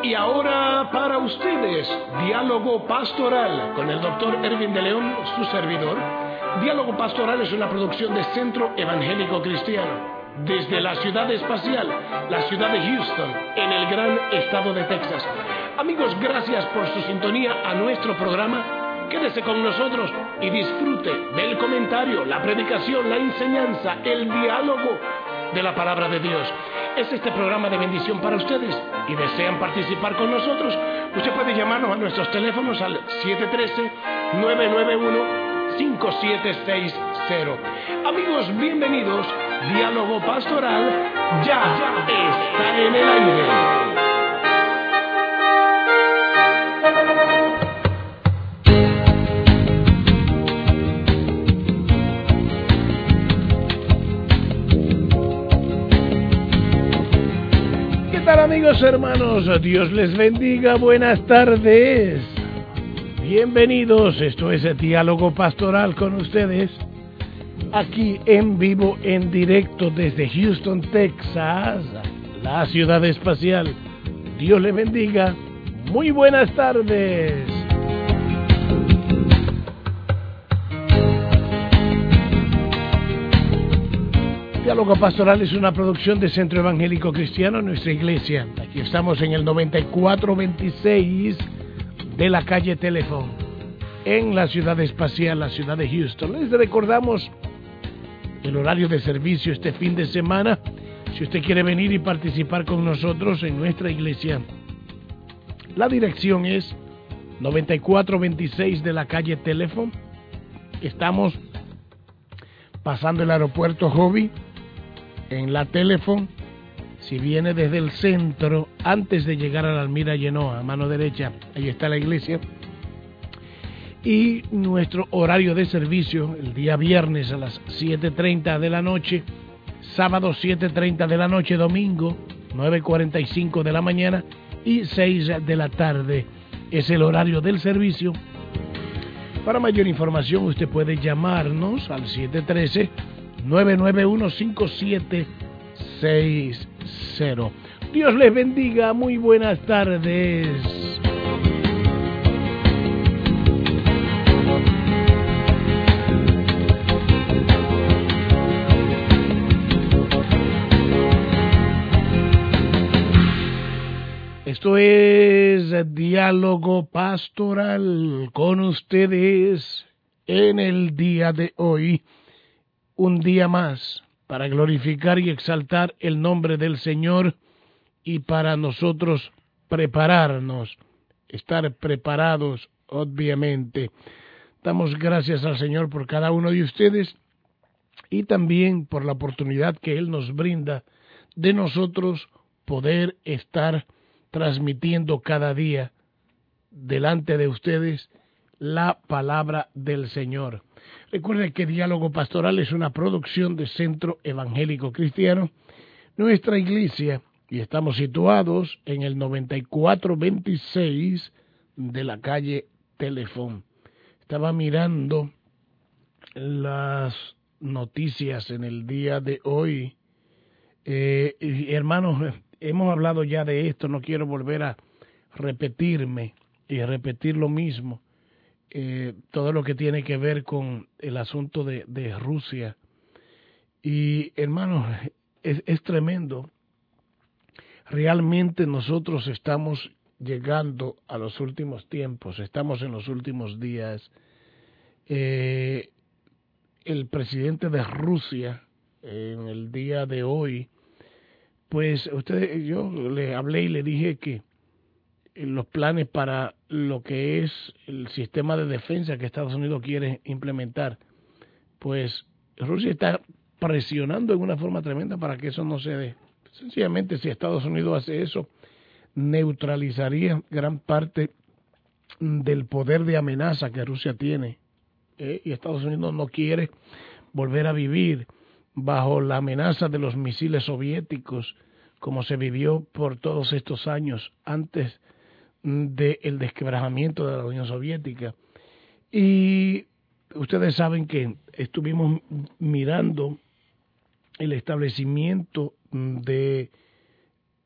Y ahora para ustedes, Diálogo Pastoral con el Dr. Erwin de León, su servidor. Diálogo Pastoral es una producción de Centro Evangélico Cristiano, desde la ciudad espacial, la ciudad de Houston, en el gran estado de Texas. Amigos, gracias por su sintonía a nuestro programa. Quédese con nosotros y disfrute del comentario, la predicación, la enseñanza, el diálogo de la palabra de Dios. Es este programa de bendición para ustedes y desean participar con nosotros. Usted puede llamarnos a nuestros teléfonos al 713-991-5760. Amigos, bienvenidos. Diálogo Pastoral ya está en el aire. Amigos, hermanos, Dios les bendiga, buenas tardes, bienvenidos, esto es el Diálogo Pastoral con ustedes, aquí en vivo, en directo desde Houston, Texas, la ciudad espacial. Dios les bendiga, muy buenas tardes. Diálogo Pastoral es una producción de Centro Evangélico Cristiano, nuestra iglesia. Aquí estamos en el 9426 de la calle Teléfono, en la ciudad espacial, la ciudad de Houston. Les recordamos el horario de servicio este fin de semana. Si usted quiere venir y participar con nosotros en nuestra iglesia, la dirección es 9426 de la calle Teléfono. Estamos pasando el aeropuerto Hobby, en la Teléfono. Si viene desde el centro, antes de llegar a la Almira Genoa, a mano derecha, ahí está la iglesia. Y nuestro horario de servicio, el día viernes a las 7:30 de la noche, sábado 7:30 de la noche, domingo 9:45 de la mañana y 6 de la tarde. Es el horario del servicio. Para mayor información, usted puede llamarnos al 713-991-5760. Dios les bendiga, muy buenas tardes. Esto es Diálogo Pastoral con ustedes en el día de hoy. Un día más para glorificar y exaltar el nombre del Señor y para nosotros prepararnos, estar preparados, obviamente. Damos gracias al Señor por cada uno de ustedes y también por la oportunidad que Él nos brinda de nosotros poder estar transmitiendo cada día delante de ustedes la palabra del Señor. Recuerden que Diálogo Pastoral es una producción de Centro Evangélico Cristiano, nuestra iglesia, y estamos situados en el 9426 de la calle Teléfono. Estaba mirando las noticias en el día de hoy. Hermanos, hemos hablado ya de esto, no quiero volver a repetirme y repetir lo mismo. Todo lo que tiene que ver con el asunto de Rusia. Y hermanos, es tremendo. Realmente nosotros estamos llegando a los últimos tiempos, estamos en los últimos días. El presidente de Rusia, en el día de hoy, pues yo le hablé y le dije que los planes para lo que es el sistema de defensa que Estados Unidos quiere implementar, pues Rusia está presionando en una forma tremenda para que eso no se dé. Sencillamente, si Estados Unidos hace eso, neutralizaría gran parte del poder de amenaza que Rusia tiene, y Estados Unidos no quiere volver a vivir bajo la amenaza de los misiles soviéticos como se vivió por todos estos años antes del desquebrajamiento de la Unión Soviética. Y ustedes saben que estuvimos mirando el establecimiento de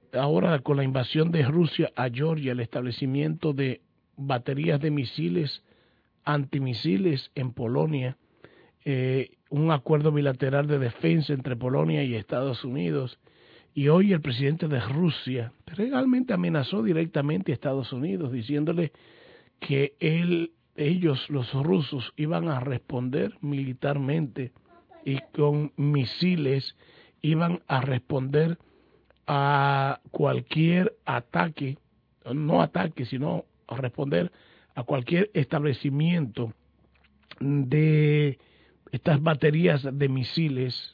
ahora con la invasión de Rusia a Georgia, el establecimiento de baterías de misiles, antimisiles en Polonia, un acuerdo bilateral de defensa entre Polonia y Estados Unidos, y hoy el presidente de Rusia realmente amenazó directamente a Estados Unidos diciéndole que ellos, los rusos, iban a responder militarmente y con misiles iban a responder a cualquier ataque, no ataque, sino a responder a cualquier establecimiento de estas baterías de misiles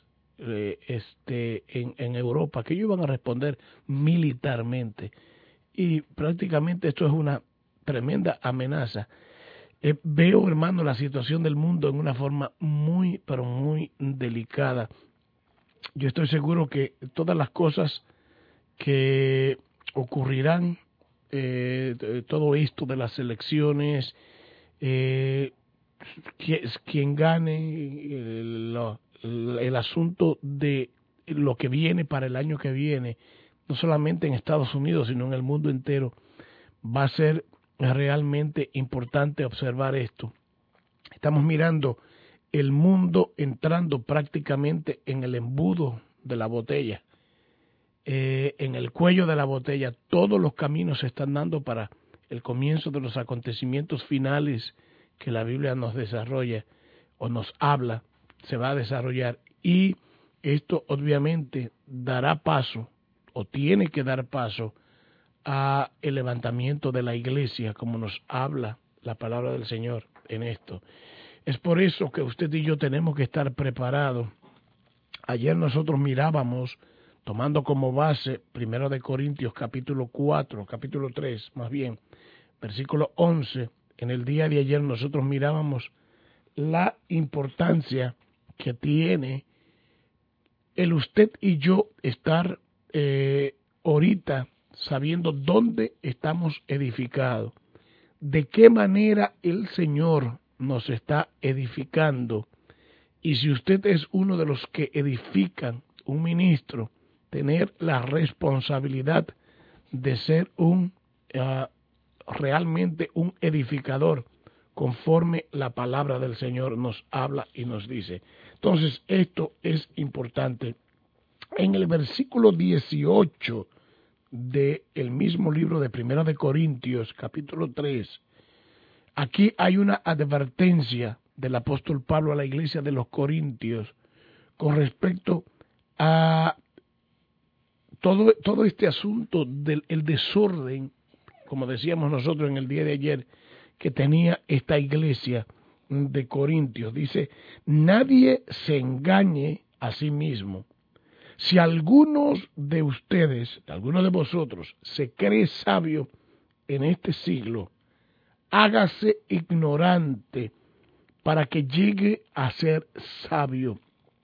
en Europa, que ellos iban a responder militarmente. Y prácticamente esto es una tremenda amenaza. Veo, hermano, la situación del mundo en una forma muy, pero muy delicada. Yo estoy seguro que todas las cosas que ocurrirán, todo esto de las elecciones, quien gane, el asunto de lo que viene para el año que viene, no solamente en Estados Unidos, sino en el mundo entero, va a ser realmente importante observar esto. Estamos mirando el mundo entrando prácticamente en el embudo de la botella, en el cuello de la botella. Todos los caminos se están dando para el comienzo de los acontecimientos finales que la Biblia nos desarrolla o nos habla, se va a desarrollar, y esto obviamente dará paso o tiene que dar paso a el levantamiento de la iglesia, como nos habla la palabra del Señor en esto. Es por eso que usted y yo tenemos que estar preparados. Ayer nosotros mirábamos, tomando como base 1 de Corintios capítulo 3, más bien, versículo 11, en el día de ayer nosotros mirábamos la importancia que tiene el usted y yo estar ahorita sabiendo dónde estamos edificados, de qué manera el Señor nos está edificando. Y si usted es uno de los que edifican, un ministro, tener la responsabilidad de ser realmente un edificador, conforme la palabra del Señor nos habla y nos dice. Entonces, esto es importante. En el versículo 18 del mismo libro de 1 de Corintios, capítulo 3, aquí hay una advertencia del apóstol Pablo a la iglesia de los Corintios con respecto a todo este asunto del desorden, como decíamos nosotros en el día de ayer, que tenía esta iglesia de Corintios. Dice, nadie se engañe a sí mismo. Si algunos de ustedes, algunos de vosotros, se cree sabio en este siglo, hágase ignorante para que llegue a ser sabio.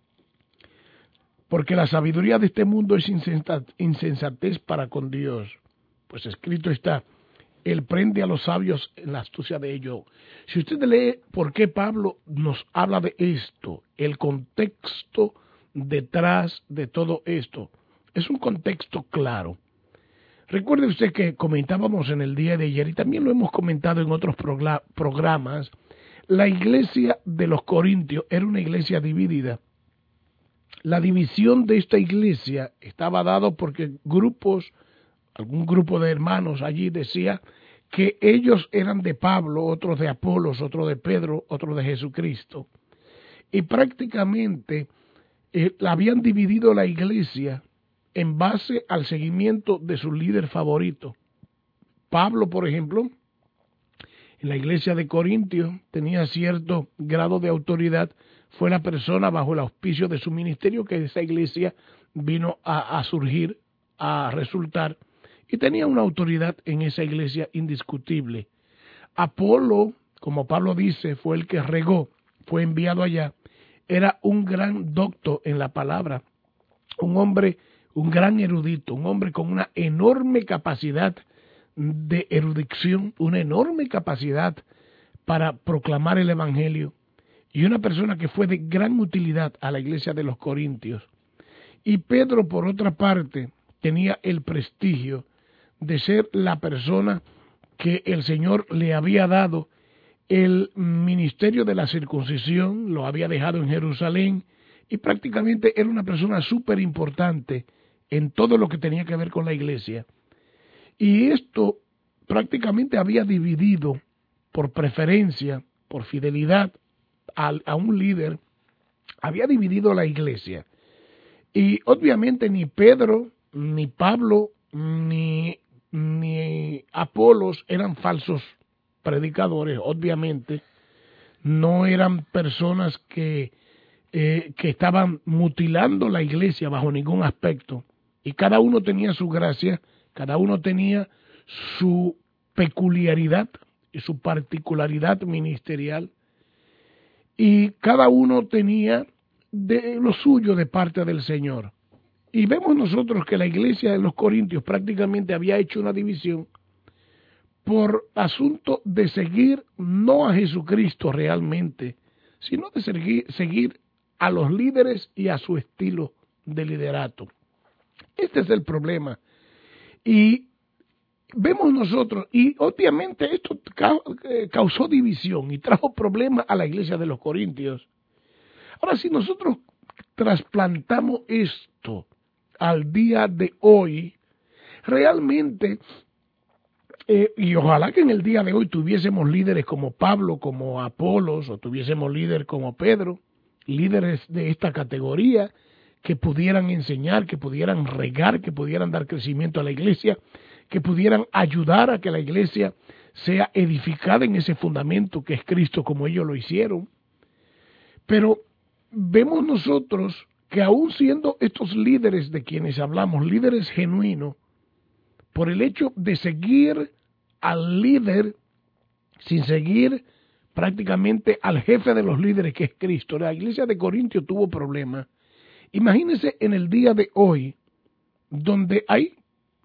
Porque la sabiduría de este mundo es insensatez para con Dios. Pues escrito está, Él prende a los sabios en la astucia de ellos. Si usted lee por qué Pablo nos habla de esto, el contexto detrás de todo esto, es un contexto claro. Recuerde usted que comentábamos en el día de ayer, y también lo hemos comentado en otros programas, la iglesia de los Corintios era una iglesia dividida. La división de esta iglesia estaba dado porque algún grupo de hermanos allí decía que ellos eran de Pablo, otros de Apolos, otros de Pedro, otros de Jesucristo. Y prácticamente habían dividido la iglesia en base al seguimiento de su líder favorito. Pablo, por ejemplo, en la iglesia de Corintios tenía cierto grado de autoridad, fue la persona bajo el auspicio de su ministerio que esa iglesia vino a surgir, a resultar, y tenía una autoridad en esa iglesia indiscutible. Apolo, como Pablo dice, fue el que regó, fue enviado allá, era un gran docto en la palabra, un hombre, un gran erudito, un hombre con una enorme capacidad de erudición, una enorme capacidad para proclamar el evangelio, y una persona que fue de gran utilidad a la iglesia de los Corintios. Y Pedro, por otra parte, tenía el prestigio de ser la persona que el Señor le había dado el ministerio de la circuncisión, lo había dejado en Jerusalén, y prácticamente era una persona súper importante en todo lo que tenía que ver con la iglesia. Y esto prácticamente había dividido por preferencia, por fidelidad a un líder, había dividido la iglesia. Y obviamente ni Pedro, ni Pablo, ni Apolos eran falsos predicadores, obviamente. No eran personas que estaban mutilando la iglesia bajo ningún aspecto. Y cada uno tenía su gracia, cada uno tenía su peculiaridad y su particularidad ministerial. Y cada uno tenía de lo suyo de parte del Señor. Y vemos nosotros que la iglesia de los Corintios prácticamente había hecho una división por asunto de seguir no a Jesucristo realmente, sino de seguir a los líderes y a su estilo de liderato. Este es el problema. Y vemos nosotros, y obviamente esto causó división y trajo problemas a la iglesia de los Corintios. Ahora, si nosotros trasplantamos esto al día de hoy, realmente, y ojalá que en el día de hoy tuviésemos líderes como Pablo, como Apolos, o tuviésemos líderes como Pedro, líderes de esta categoría, que pudieran enseñar, que pudieran regar, que pudieran dar crecimiento a la iglesia, que pudieran ayudar a que la iglesia sea edificada en ese fundamento que es Cristo, como ellos lo hicieron. Pero vemos nosotros que aún siendo estos líderes de quienes hablamos, líderes genuinos, por el hecho de seguir al líder sin seguir prácticamente al jefe de los líderes, que es Cristo, la iglesia de Corintios tuvo problemas. Imagínense en el día de hoy, donde hay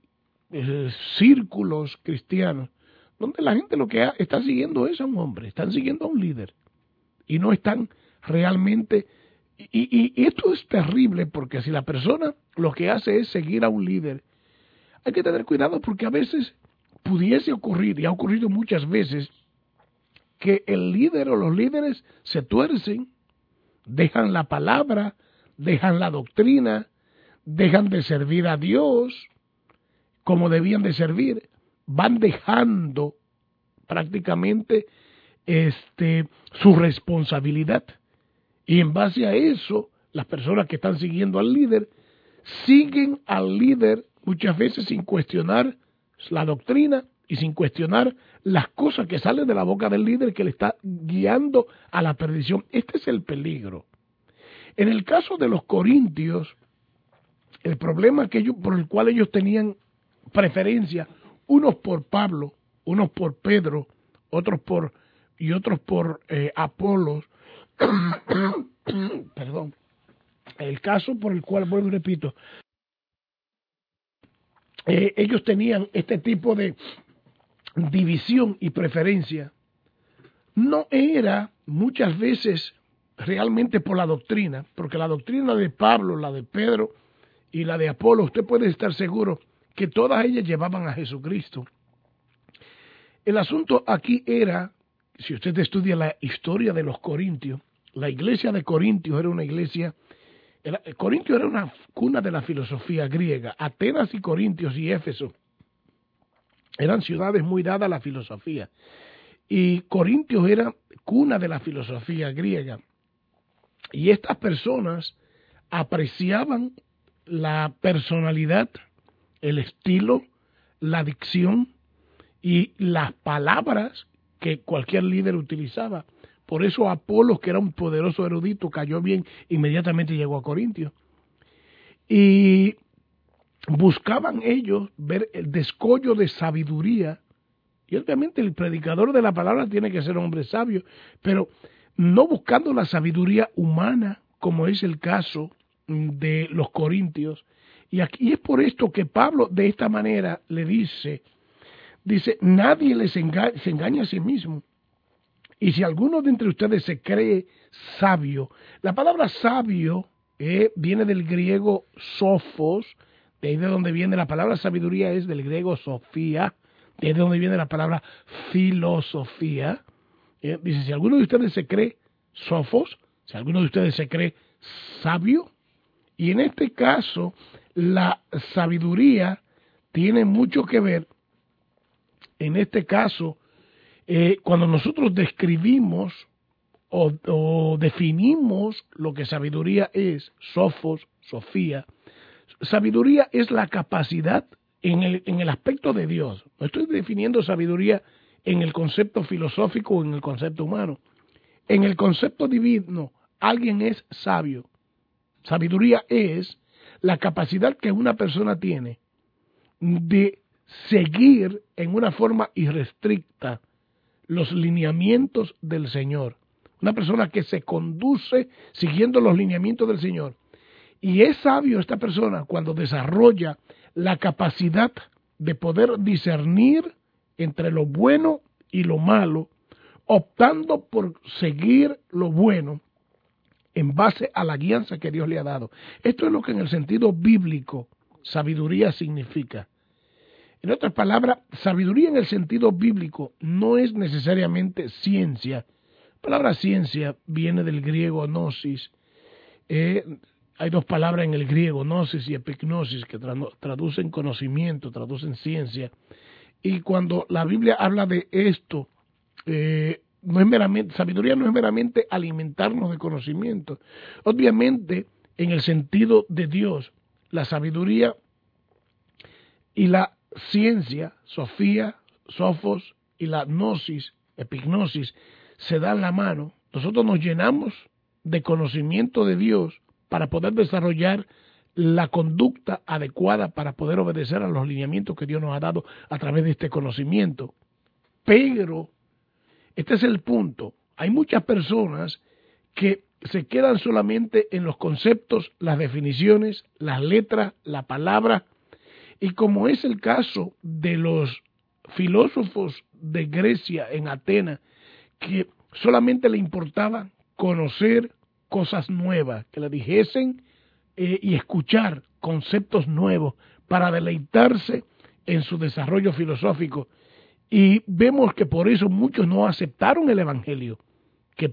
círculos cristianos, donde la gente lo que está siguiendo es a un hombre, están siguiendo a un líder, y no están realmente... Y esto es terrible, porque si la persona lo que hace es seguir a un líder, hay que tener cuidado, porque a veces pudiese ocurrir, y ha ocurrido muchas veces, que el líder o los líderes se tuercen, dejan la palabra, dejan la doctrina, dejan de servir a Dios como debían de servir, van dejando prácticamente su responsabilidad. Y en base a eso, las personas que están siguiendo al líder, siguen al líder muchas veces sin cuestionar la doctrina y sin cuestionar las cosas que salen de la boca del líder que le está guiando a la perdición. Este es el peligro. En el caso de los corintios, el problema por el cual ellos tenían preferencia, unos por Pablo, unos por Pedro, otros por Apolos, perdón, el caso por el cual, vuelvo y repito, ellos tenían este tipo de división y preferencia, no era muchas veces realmente por la doctrina, porque la doctrina de Pablo, la de Pedro y la de Apolo, usted puede estar seguro que todas ellas llevaban a Jesucristo. El asunto aquí era, si usted estudia la historia de los corintios, la iglesia de Corintios era una iglesia, Corintio era una cuna de la filosofía griega. Atenas y Corintios y Éfeso eran ciudades muy dadas a la filosofía. Y Corintios era cuna de la filosofía griega. Y estas personas apreciaban la personalidad, el estilo, la dicción y las palabras que cualquier líder utilizaba. Por eso Apolos, que era un poderoso erudito, cayó bien, inmediatamente llegó a Corintios. Y buscaban ellos ver el descollo de sabiduría. Y obviamente el predicador de la palabra tiene que ser un hombre sabio, pero no buscando la sabiduría humana, como es el caso de los corintios. Y aquí es por esto que Pablo de esta manera le dice, nadie se engaña a sí mismo. Y si alguno de entre ustedes se cree sabio, la palabra sabio viene del griego sophos, de ahí de donde viene la palabra sabiduría, es del griego sofía, de ahí de donde viene la palabra filosofía. Dice, si alguno de ustedes se cree sofos, si alguno de ustedes se cree sabio, y en este caso la sabiduría tiene mucho que ver, en este caso, cuando nosotros describimos o definimos lo que sabiduría es, sofos, sofía, sabiduría es la capacidad en el aspecto de Dios. No estoy definiendo sabiduría en el concepto filosófico o en el concepto humano. En el concepto divino, alguien es sabio. Sabiduría es la capacidad que una persona tiene de seguir en una forma irrestricta los lineamientos del Señor. Una persona que se conduce siguiendo los lineamientos del Señor. Y es sabio esta persona cuando desarrolla la capacidad de poder discernir entre lo bueno y lo malo, optando por seguir lo bueno en base a la guianza que Dios le ha dado. Esto es lo que en el sentido bíblico sabiduría significa. En otras palabras, sabiduría en el sentido bíblico no es necesariamente ciencia. La palabra ciencia viene del griego gnosis. Hay dos palabras en el griego, gnosis y epignosis, que traducen conocimiento, traducen ciencia. Y cuando la Biblia habla de esto, no es meramente, sabiduría no es meramente alimentarnos de conocimiento. Obviamente, en el sentido de Dios, la sabiduría y la ciencia, sofía, sofos, y la gnosis, epignosis, se dan la mano. Nosotros nos llenamos de conocimiento de Dios para poder desarrollar la conducta adecuada para poder obedecer a los lineamientos que Dios nos ha dado a través de este conocimiento. Pero este es el punto. Hay muchas personas que se quedan solamente en los conceptos, las definiciones, las letras, la palabra, y como es el caso de los filósofos de Grecia en Atenas, que solamente le importaba conocer cosas nuevas, que le dijesen y escuchar conceptos nuevos para deleitarse en su desarrollo filosófico. Y vemos que por eso muchos no aceptaron el Evangelio, que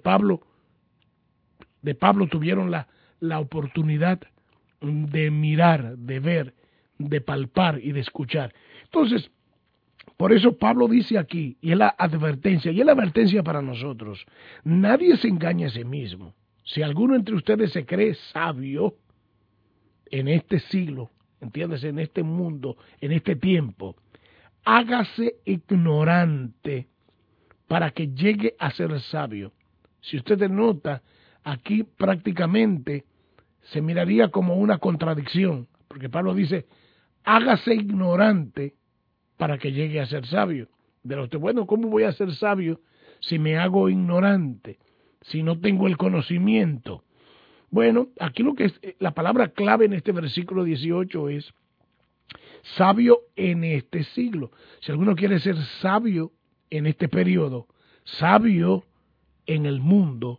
de Pablo tuvieron la oportunidad de mirar, de ver, de palpar y de escuchar. Entonces, por eso Pablo dice aquí, y es la advertencia para nosotros: nadie se engaña a sí mismo. Si alguno entre ustedes se cree sabio en este siglo, entiéndase, en este mundo, en este tiempo, hágase ignorante para que llegue a ser sabio. Si usted nota, aquí prácticamente se miraría como una contradicción, porque Pablo dice, hágase ignorante para que llegue a ser sabio. De lo que, bueno, ¿cómo voy a ser sabio si me hago ignorante, si no tengo el conocimiento? Bueno, aquí lo que es la palabra clave en este versículo 18 es sabio en este siglo. Si alguno quiere ser sabio en este periodo, sabio en el mundo,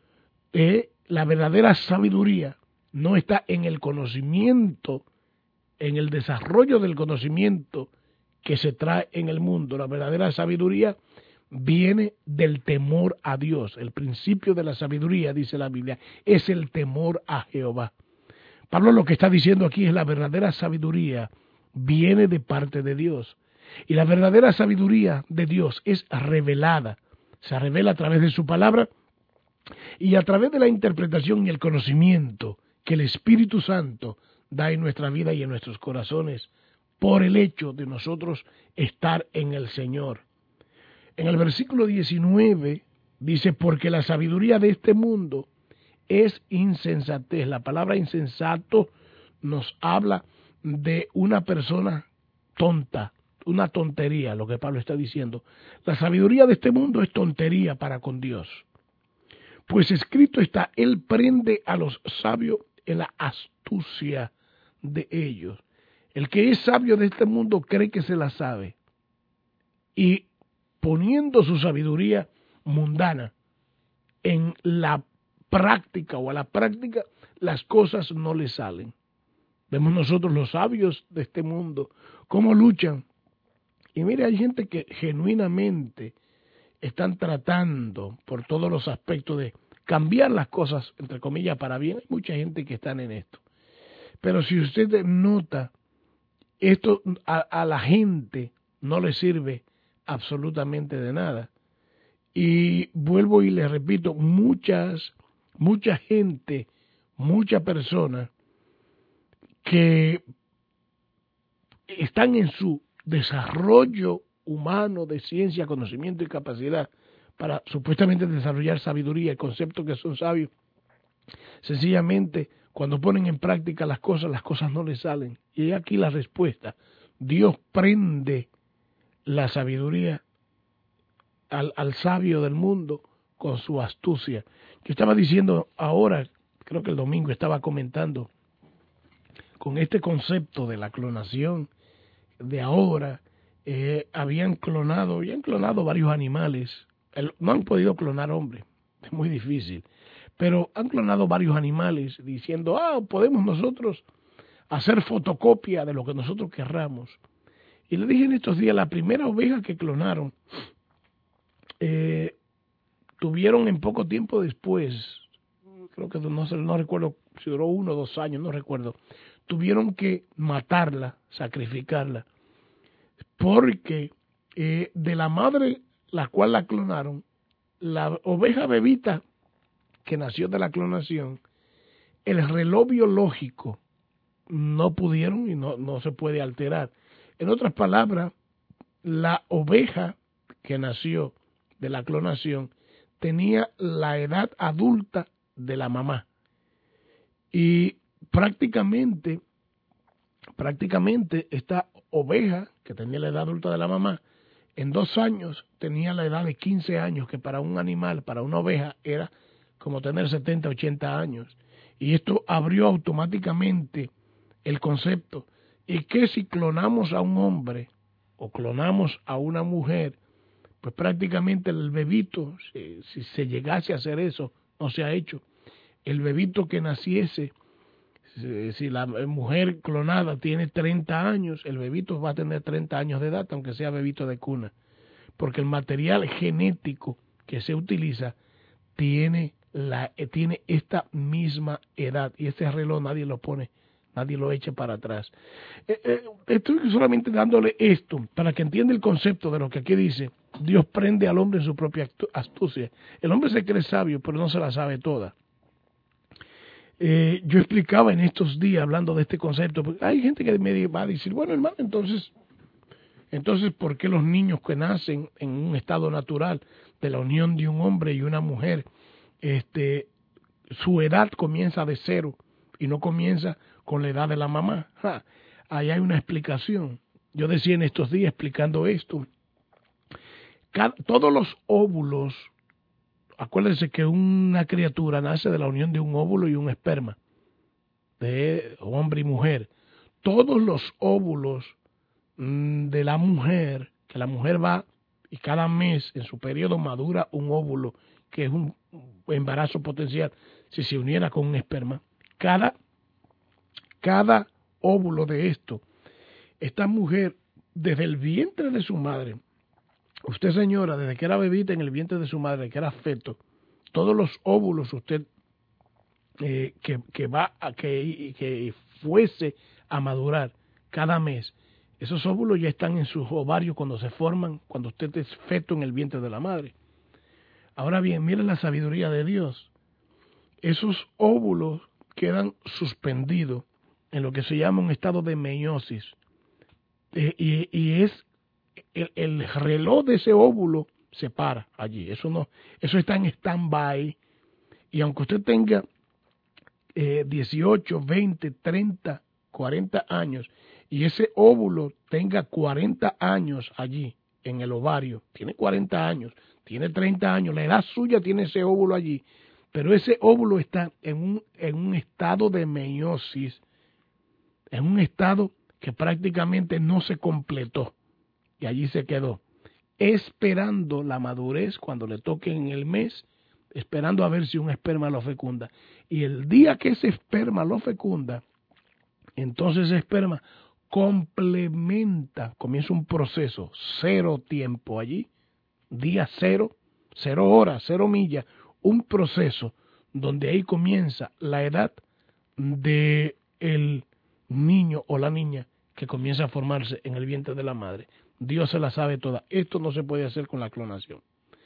la verdadera sabiduría no está en el conocimiento, en el desarrollo del conocimiento que se trae en el mundo. La verdadera sabiduría viene del temor a Dios. El principio de la sabiduría, dice la Biblia, es el temor a Jehová. Pablo lo que está diciendo aquí es la verdadera sabiduría viene de parte de Dios. Y la verdadera sabiduría de Dios es revelada. Se revela a través de su palabra y a través de la interpretación y el conocimiento que el Espíritu Santo da en nuestra vida y en nuestros corazones por el hecho de nosotros estar en el Señor. En el versículo 19 dice, porque la sabiduría de este mundo es insensatez. La palabra insensato nos habla de una persona tonta, una tontería, lo que Pablo está diciendo. La sabiduría de este mundo es tontería para con Dios. Pues escrito está, Él prende a los sabios en la astucia de ellos. El que es sabio de este mundo cree que se la sabe. Y poniendo su sabiduría mundana en la práctica o a la práctica, las cosas no le salen. Vemos nosotros los sabios de este mundo, cómo luchan. Y mire, hay gente que genuinamente están tratando por todos los aspectos de cambiar las cosas, entre comillas, para bien. Hay mucha gente que están en esto. Pero si usted nota, esto a la gente no le sirve absolutamente de nada. Y vuelvo y le repito, mucha gente, muchas personas que están en su desarrollo humano de ciencia, conocimiento y capacidad para supuestamente desarrollar sabiduría, el concepto que son sabios, sencillamente cuando ponen en práctica las cosas no les salen. Y aquí la respuesta: Dios prende la sabiduría al sabio del mundo con su astucia. Yo estaba diciendo ahora, creo que el domingo estaba comentando, con este concepto de la clonación de ahora, habían clonado varios animales. No han podido clonar hombres, es muy difícil, pero han clonado varios animales diciendo, podemos nosotros hacer fotocopia de lo que nosotros querramos. Y le dije en estos días, la primera oveja que clonaron, tuvieron en poco tiempo después, creo que no recuerdo si duró 1 o 2 años, no recuerdo, tuvieron que matarla, sacrificarla, porque de la madre la cual la clonaron, la oveja bebita que nació de la clonación, el reloj biológico no pudieron y no se puede alterar. En otras palabras, la oveja que nació de la clonación tenía la edad adulta de la mamá. Y prácticamente esta oveja que tenía la edad adulta de la mamá, en 2 años tenía la edad de 15 años, que para un animal, para una oveja, era como tener 70, 80 años. Y esto abrió automáticamente el concepto. ¿Y qué si clonamos a un hombre o clonamos a una mujer? Pues prácticamente el bebito, si se llegase a hacer eso, no se ha hecho. El bebito que naciese, si la mujer clonada tiene 30 años, el bebito va a tener 30 años de edad, aunque sea bebito de cuna. Porque el material genético que se utiliza tiene esta misma edad. Y este reloj nadie lo echa para atrás. Estoy solamente dándole esto para que entienda el concepto de lo que aquí dice. Dios prende al hombre en su propia astucia. El hombre se cree sabio, pero no se la sabe toda. Yo explicaba en estos días, hablando de este concepto, porque hay gente que me va a decir, bueno, hermano, entonces, ¿por qué los niños que nacen en un estado natural de la unión de un hombre y una mujer, su edad comienza de 0 y no comienza con la edad de la mamá? Ahí hay una explicación. Yo decía en estos días explicando esto, todos los óvulos, acuérdense que una criatura nace de la unión de un óvulo y un esperma, de hombre y mujer. Todos los óvulos de la mujer, que la mujer va y cada mes en su periodo madura un óvulo, que es un embarazo potencial, si se uniera con un esperma, cada óvulo de esto, esta mujer, desde el vientre de su madre, usted señora, desde que era bebita en el vientre de su madre, que era feto, todos los óvulos usted que fuese a madurar cada mes, esos óvulos ya están en sus ovarios cuando se forman, cuando usted es feto en el vientre de la madre. Ahora bien, miren la sabiduría de Dios. Esos óvulos quedan suspendidos en lo que se llama un estado de meiosis. Y es el reloj de ese óvulo se para allí. Eso está en stand-by. Y aunque usted tenga 18, 20, 30, 40 años y ese óvulo tenga 40 años allí en el ovario, tiene 40 años, tiene 30 años, la edad suya tiene ese óvulo allí, pero ese óvulo está en un estado de meiosis, en un estado que prácticamente no se completó y allí se quedó, esperando la madurez cuando le toque en el mes, esperando a ver si un esperma lo fecunda. Y el día que ese esperma lo fecunda, entonces ese esperma complementa, comienza un proceso, 0 tiempo allí, día 0, 0 horas, 0 millas, un proceso donde ahí comienza la edad de el niño o la niña que comienza a formarse en el vientre de la madre. Dios se la sabe toda. Esto no se puede hacer con la clonación.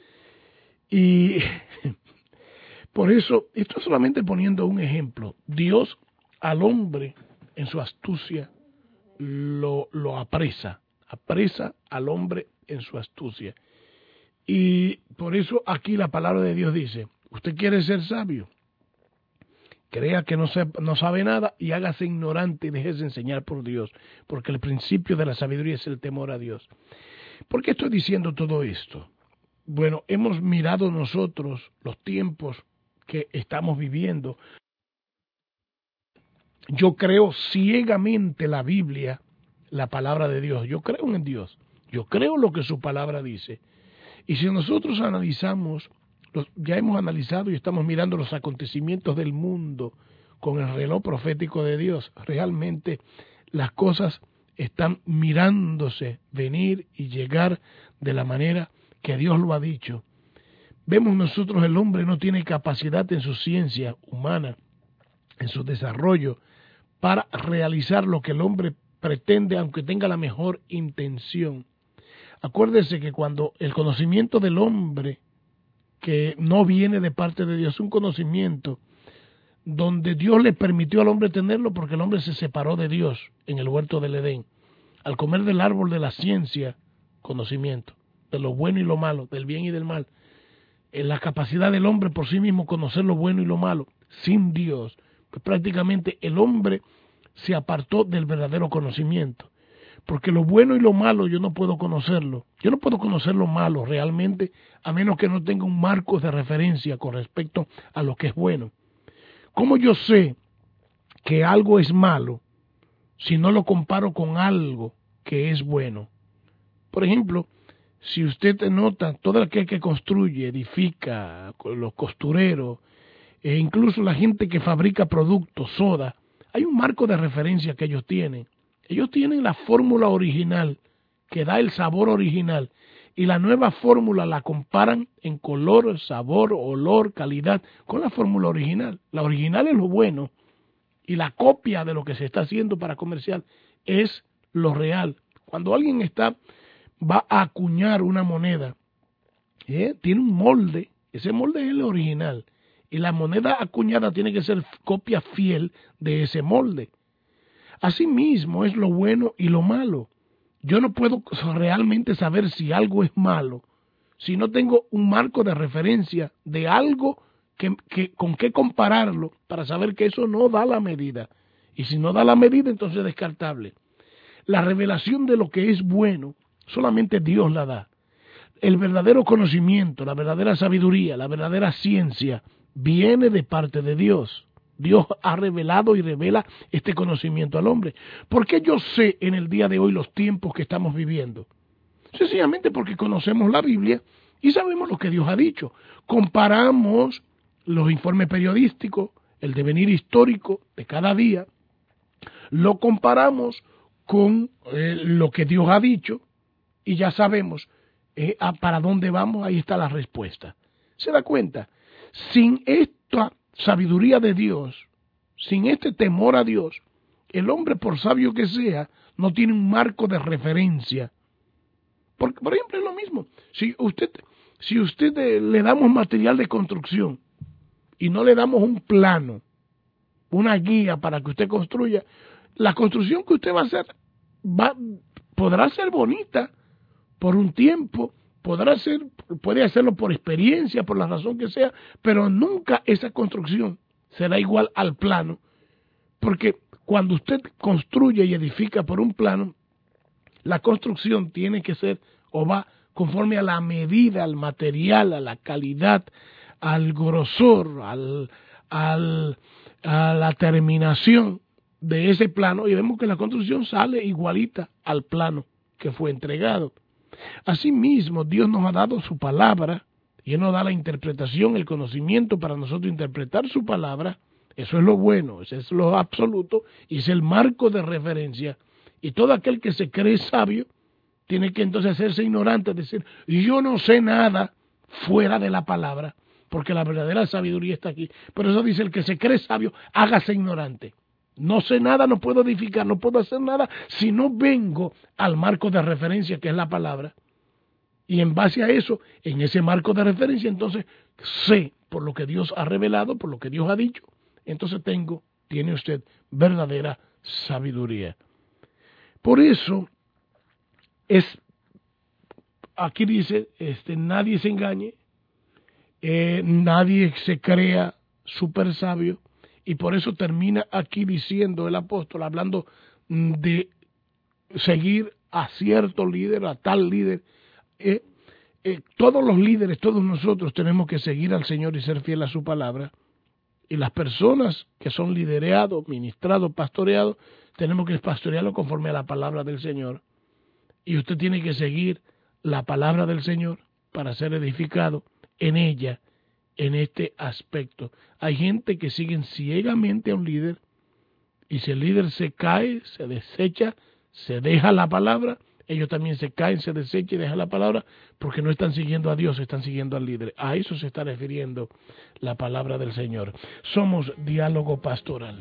Y por eso, esto solamente poniendo un ejemplo, Dios al hombre en su astucia lo apresa al hombre en su astucia. Y por eso aquí la palabra de Dios dice, usted quiere ser sabio, crea que no sabe nada y hágase ignorante y déjese enseñar por Dios, porque el principio de la sabiduría es el temor a Dios. ¿Por qué estoy diciendo todo esto? Bueno, hemos mirado nosotros los tiempos que estamos viviendo. Yo creo ciegamente la Biblia, la palabra de Dios. Yo creo en Dios. Yo creo lo que su palabra dice. Y si nosotros analizamos, ya hemos analizado y estamos mirando los acontecimientos del mundo con el reloj profético de Dios, realmente las cosas están mirándose venir y llegar de la manera que Dios lo ha dicho. Vemos nosotros el hombre no tiene capacidad en su ciencia humana, en su desarrollo, para realizar lo que el hombre pretende, aunque tenga la mejor intención. Acuérdese que cuando el conocimiento del hombre, que no viene de parte de Dios, es un conocimiento donde Dios le permitió al hombre tenerlo porque el hombre se separó de Dios en el huerto del Edén. Al comer del árbol de la ciencia, conocimiento, de lo bueno y lo malo, del bien y del mal, en la capacidad del hombre por sí mismo conocer lo bueno y lo malo, sin Dios, pues prácticamente el hombre se apartó del verdadero conocimiento. Porque lo bueno y lo malo yo no puedo conocerlo. Yo no puedo conocer lo malo realmente a menos que no tenga un marco de referencia con respecto a lo que es bueno. ¿Cómo yo sé que algo es malo si no lo comparo con algo que es bueno? Por ejemplo, si usted nota, todo aquel que construye, edifica, los costureros, e incluso la gente que fabrica productos, soda, hay un marco de referencia que ellos tienen. Ellos tienen la fórmula original que da el sabor original y la nueva fórmula la comparan en color, sabor, olor, calidad con la fórmula original. La original es lo bueno y la copia de lo que se está haciendo para comercial es lo real. Cuando alguien va a acuñar una moneda, tiene un molde, ese molde es el original y la moneda acuñada tiene que ser copia fiel de ese molde. Asimismo es lo bueno y lo malo. Yo no puedo realmente saber si algo es malo si no tengo un marco de referencia de algo con qué compararlo para saber que eso no da la medida. Y si no da la medida, entonces es descartable. La revelación de lo que es bueno, solamente Dios la da. El verdadero conocimiento, la verdadera sabiduría, la verdadera ciencia, viene de parte de Dios. Dios ha revelado y revela este conocimiento al hombre. ¿Por qué yo sé en el día de hoy los tiempos que estamos viviendo? Sencillamente porque conocemos la Biblia y sabemos lo que Dios ha dicho. Comparamos los informes periodísticos, el devenir histórico de cada día, lo comparamos con lo que Dios ha dicho y ya sabemos para dónde vamos, ahí está la respuesta. ¿Se da cuenta? Sin esta sabiduría de Dios, sin este temor a Dios, el hombre, por sabio que sea, no tiene un marco de referencia. Porque, por ejemplo, es lo mismo. Si usted le damos material de construcción y no le damos un plano, una guía para que usted construya, la construcción que usted va a hacer podrá ser bonita por un tiempo, puede hacerlo por experiencia, por la razón que sea, pero nunca esa construcción será igual al plano, porque cuando usted construye y edifica por un plano, la construcción tiene que ser o va conforme a la medida, al material, a la calidad, al grosor, a la terminación de ese plano, y vemos que la construcción sale igualita al plano que fue entregado. Asimismo, Dios nos ha dado su palabra y Él nos da la interpretación, el conocimiento para nosotros interpretar su palabra Eso es lo bueno, ese es lo absoluto y es el marco de referencia. Y todo aquel que se cree sabio tiene que entonces hacerse ignorante, es decir, yo no sé nada fuera de la palabra, porque la verdadera sabiduría está aquí. Por eso dice, el que se cree sabio, hágase ignorante. No sé nada, no puedo edificar, no puedo hacer nada si no vengo al marco de referencia que es la palabra. Y en base a eso, en ese marco de referencia, entonces sé por lo que Dios ha revelado, por lo que Dios ha dicho. Entonces tiene usted verdadera sabiduría. Por eso aquí dice, nadie se engañe, nadie se crea súper sabio, y por eso termina aquí diciendo el apóstol, hablando de seguir a cierto líder, a tal líder. Todos los líderes, todos nosotros tenemos que seguir al Señor y ser fiel a su palabra, y las personas que son liderados, ministrados, pastoreados, tenemos que pastorearlo conforme a la palabra del Señor, y usted tiene que seguir la palabra del Señor para ser edificado en ella, en este aspecto. Hay gente que siguen ciegamente a un líder, y si el líder se cae, se desecha, se deja la palabra, ellos también se caen, se desechan y dejan la palabra, porque no están siguiendo a Dios, están siguiendo al líder. A eso se está refiriendo la palabra del Señor. Somos Diálogo Pastoral.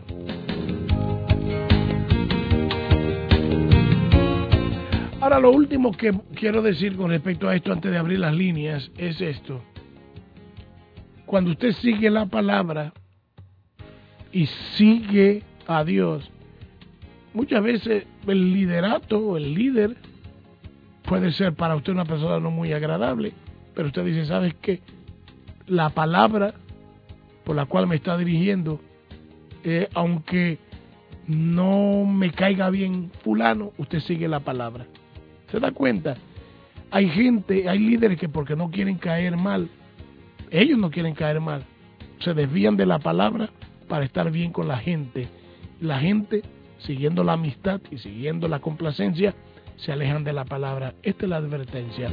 Ahora, lo último que quiero decir con respecto a esto, antes de abrir las líneas, es esto. Cuando usted sigue la palabra y sigue a Dios, muchas veces el liderato o el líder puede ser para usted una persona no muy agradable, pero usted dice, ¿sabes qué? La palabra por la cual me está dirigiendo, aunque no me caiga bien fulano, usted sigue la palabra. ¿Se da cuenta? Hay líderes que porque no quieren caer mal, ellos no quieren caer mal, se desvían de la palabra para estar bien con la gente. La gente, siguiendo la amistad y siguiendo la complacencia, se alejan de la palabra. Esta es la advertencia.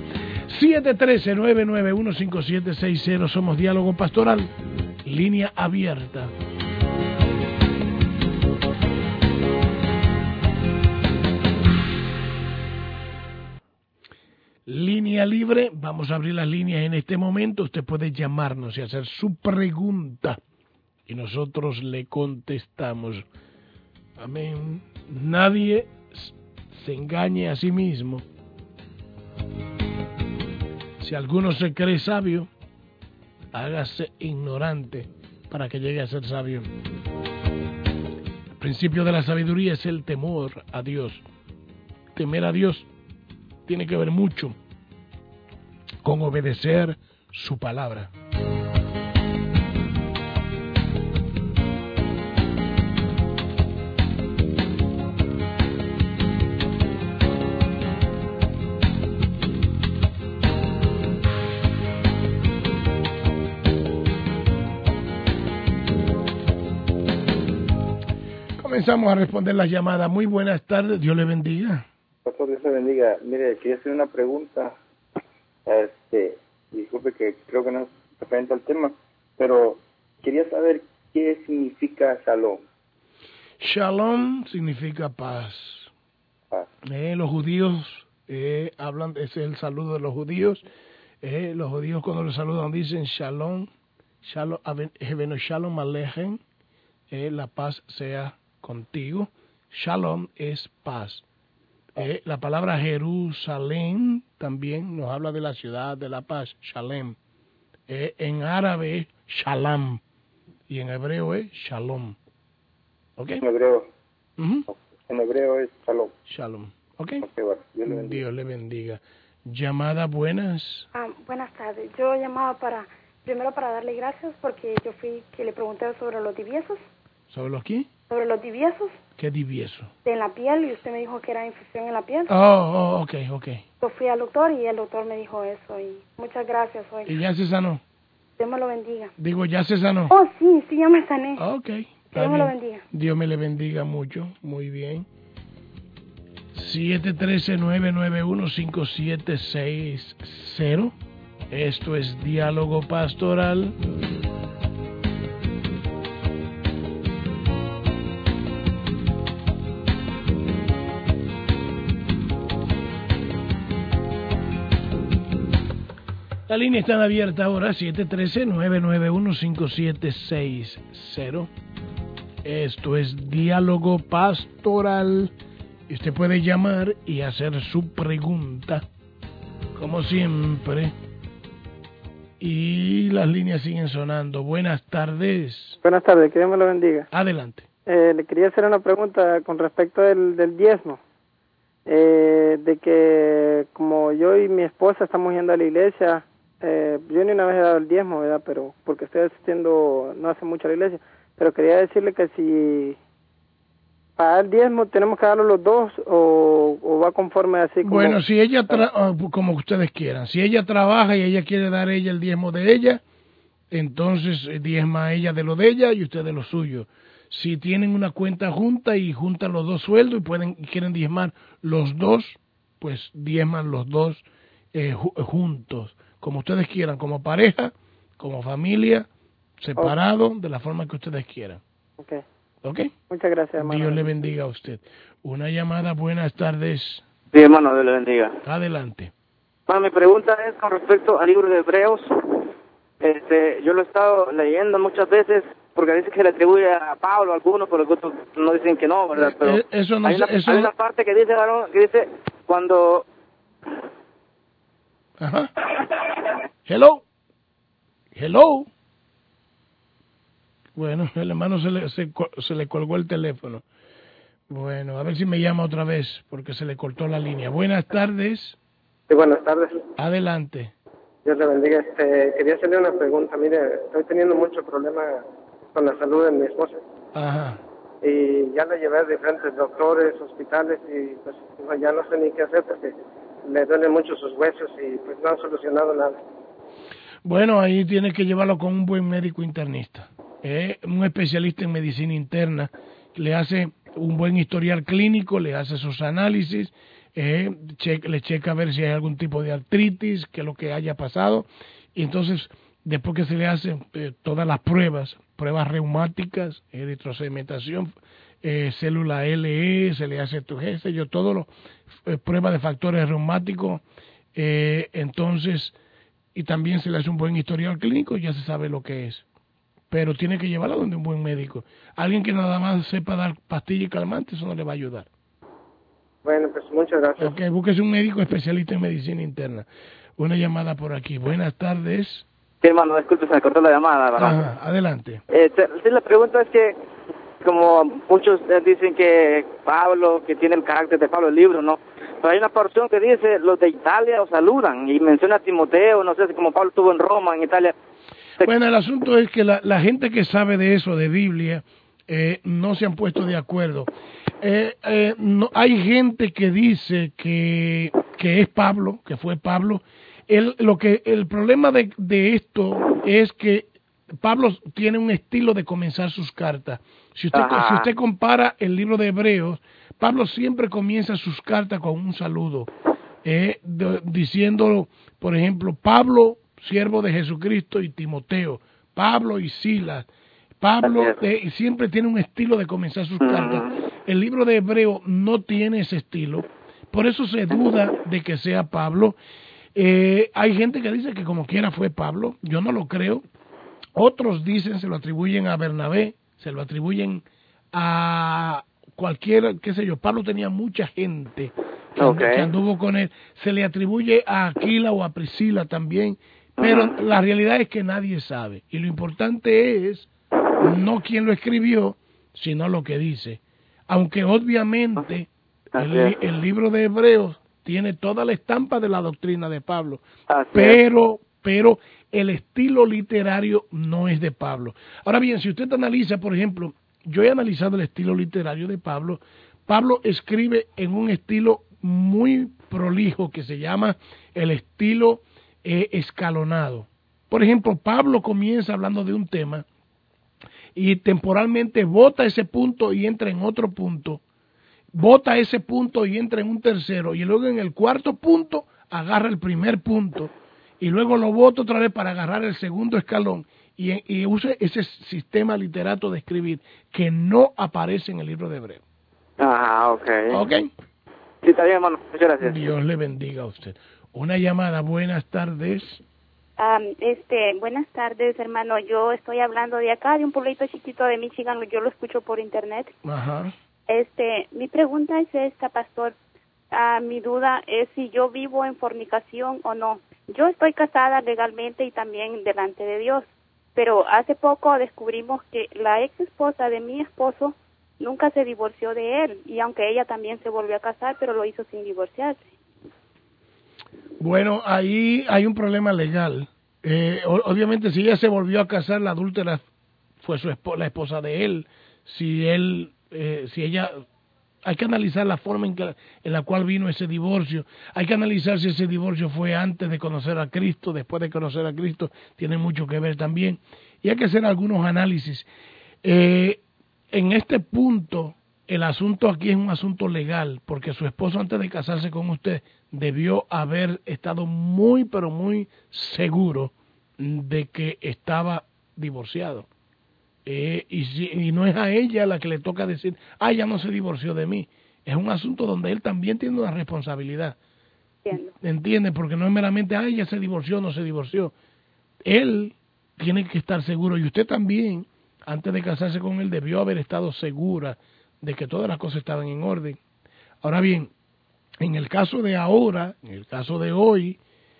713-991-5760, somos Diálogo Pastoral, línea abierta. Línea libre, vamos a abrir las líneas en este momento. Usted puede llamarnos y hacer su pregunta y nosotros le contestamos. Amén. Nadie se engañe a sí mismo. Si alguno se cree sabio, hágase ignorante para que llegue a ser sabio. El principio de la sabiduría es el temor a Dios. Temer a Dios tiene que ver mucho con obedecer su palabra. Comenzamos a responder las llamadas. Muy buenas tardes, Dios le bendiga. Pastor, Dios le bendiga. Mire, quería hacer una pregunta. Disculpe que creo que no es referente al tema, pero quería saber qué significa Shalom. Shalom significa paz. Los judíos hablan, ese es el saludo de los judíos. Los judíos cuando los saludan dicen Shalom, Shalom Aleichem, la paz sea contigo. Shalom es paz. La palabra Jerusalén también nos habla de la ciudad de la paz, Shalem. En árabe es Shalom y en hebreo es Shalom. ¿Ok? En hebreo. En hebreo es Shalom. Shalom. ¿Ok? Bueno, Dios le bendiga. Llamada, buenas. Buenas tardes. Yo llamaba primero para darle gracias porque yo que le pregunté sobre los diviesos. ¿Sobre los qué? Sobre los diviesos. ¿Qué divieso? En la piel, y usted me dijo que era infección en la piel. Ok. Yo fui al doctor y el doctor me dijo eso y muchas gracias. Hoy. ¿Y ya se sanó? Dios me lo bendiga. Digo, ¿ya se sanó? Oh, sí, ya me sané. Ok. Dios me lo bendiga. Dios me le bendiga mucho. Muy bien. 713-991-5760. Esto es Diálogo Pastoral. La línea está abierta ahora, 713-991-5760. Esto es Diálogo Pastoral. Y usted puede llamar y hacer su pregunta, como siempre. Y las líneas siguen sonando. Buenas tardes. Buenas tardes, que Dios me lo bendiga. Adelante. Le quería hacer una pregunta con respecto del diezmo. De que como yo y mi esposa estamos yendo a la iglesia, yo ni una vez he dado el diezmo, ¿verdad? Pero porque estoy asistiendo no hace mucho a la iglesia, pero quería decirle que si para el diezmo tenemos que darlo los dos o va conforme así como... Bueno, si ella, como ustedes quieran, si ella trabaja y ella quiere dar ella el diezmo de ella, entonces diezma ella de lo de ella y usted de lo suyo. Si tienen una cuenta junta y juntan los dos sueldos y quieren diezmar los dos, pues diezman los dos juntos, como ustedes quieran, como pareja, como familia, separado, de la forma que ustedes quieran. Okay. ¿Ok? Muchas gracias, hermano. Dios le bendiga a usted. Una llamada, buenas tardes. Sí, hermano, Dios le bendiga. Adelante. Bueno, mi pregunta es con respecto al libro de Hebreos. Yo lo he estado leyendo muchas veces porque dice que le atribuye a Pablo a algunos, pero otros no dicen que no, ¿verdad? Pero eso no, hay una parte que dice, varón, que dice cuando... Ajá. Hello. Bueno, el hermano se le colgó el teléfono. Bueno, a ver si me llama otra vez, porque se le cortó la línea. Buenas tardes. Sí, buenas tardes. Adelante. Dios le bendiga. Quería hacerle una pregunta. Mire, estoy teniendo mucho problema con la salud de mi esposa. Ajá. Y ya la llevé a diferentes doctores, hospitales, y pues ya no sé ni qué hacer porque le duelen mucho sus huesos y pues no han solucionado nada. Bueno, ahí tiene que llevarlo con un buen médico internista. Un especialista en medicina interna, le hace un buen historial clínico, le hace sus análisis, le checa a ver si hay algún tipo de artritis, qué es lo que haya pasado, y entonces después que se le hacen todas las pruebas reumáticas, eritrosedimentación, célula LE, se le hace todas las pruebas de factores reumáticos, entonces, y también se le hace un buen historial clínico, ya se sabe lo que es. Pero tiene que llevarla donde un buen médico. Alguien que nada más sepa dar pastillas y calmantes, eso no le va a ayudar. Bueno, pues muchas gracias. Ok, búsquese un médico especialista en medicina interna. Una llamada por aquí. Buenas tardes. Sí, hermano, disculpe, se me cortó la llamada, varón. Ajá, adelante. Sí, la pregunta es que, como muchos dicen que Pablo, que tiene el carácter de Pablo el libro, ¿no? Pero hay una porción que dice, los de Italia os saludan, y menciona a Timoteo, no sé si como Pablo estuvo en Roma, en Italia. Bueno, el asunto es que la gente que sabe de eso, de Biblia, no se han puesto de acuerdo. No, hay gente que dice que es Pablo, que fue Pablo. El problema de esto es que Pablo tiene un estilo de comenzar sus cartas. Si usted compara el libro de Hebreos, Pablo siempre comienza sus cartas con un saludo, diciendo, por ejemplo, Pablo, siervo de Jesucristo, y Timoteo, Pablo y Silas. Pablo siempre tiene un estilo de comenzar sus cartas. El libro de Hebreo no tiene ese estilo, por eso se duda de que sea Pablo. Hay gente que dice que como quiera fue Pablo, yo no lo creo. Otros dicen, se lo atribuyen a Bernabé, se lo atribuyen a cualquiera, qué sé yo. Pablo tenía mucha gente que anduvo con él. Se le atribuye a Aquila o a Priscila también, pero la realidad es que nadie sabe. Y lo importante es no quién lo escribió, sino lo que dice. Aunque obviamente el libro de Hebreos tiene toda la estampa de la doctrina de Pablo, pero el estilo literario no es de Pablo. Ahora bien, si usted analiza, por ejemplo, yo he analizado el estilo literario de Pablo. Pablo escribe en un estilo muy prolijo que se llama el estilo escalonado. Por ejemplo, Pablo comienza hablando de un tema y temporalmente bota ese punto y entra en otro punto, bota ese punto y entra en un tercero, y luego en el cuarto punto agarra el primer punto y luego lo bota otra vez para agarrar el segundo escalón, y usa ese sistema literato de escribir que no aparece en el libro de Hebreo. ¿Ok? Sí, está bien, hermano. Muchas gracias. Dios le bendiga a usted. Una llamada. Buenas tardes. Buenas tardes, hermano. Yo estoy hablando de acá, de un pueblito chiquito de Michigan. Yo lo escucho por internet. Ajá. Mi pregunta es esta, pastor. Mi duda es si yo vivo en fornicación o no. Yo estoy casada legalmente y también delante de Dios, pero hace poco descubrimos que la ex esposa de mi esposo nunca se divorció de él, y aunque ella también se volvió a casar, pero lo hizo sin divorciarse. Bueno, ahí hay un problema legal. Obviamente, si ella se volvió a casar, la adúltera fue la esposa de él. Si ella, hay que analizar la forma en la cual vino ese divorcio. Hay que analizar si ese divorcio fue antes de conocer a Cristo, después de conocer a Cristo. Tiene mucho que ver también. Y hay que hacer algunos análisis. En este punto, el asunto aquí es un asunto legal, porque su esposo, antes de casarse con usted, debió haber estado muy, pero muy seguro de que estaba divorciado. Y no es a ella la que le toca decir, ya no se divorció de mí. Es un asunto donde él también tiene una responsabilidad. ¿Entiende? Porque no es meramente, ella se divorció o no se divorció. Él tiene que estar seguro, y usted también, antes de casarse con él, debió haber estado segura de que todas las cosas estaban en orden. Ahora bien, en el caso de ahora, en el caso de hoy,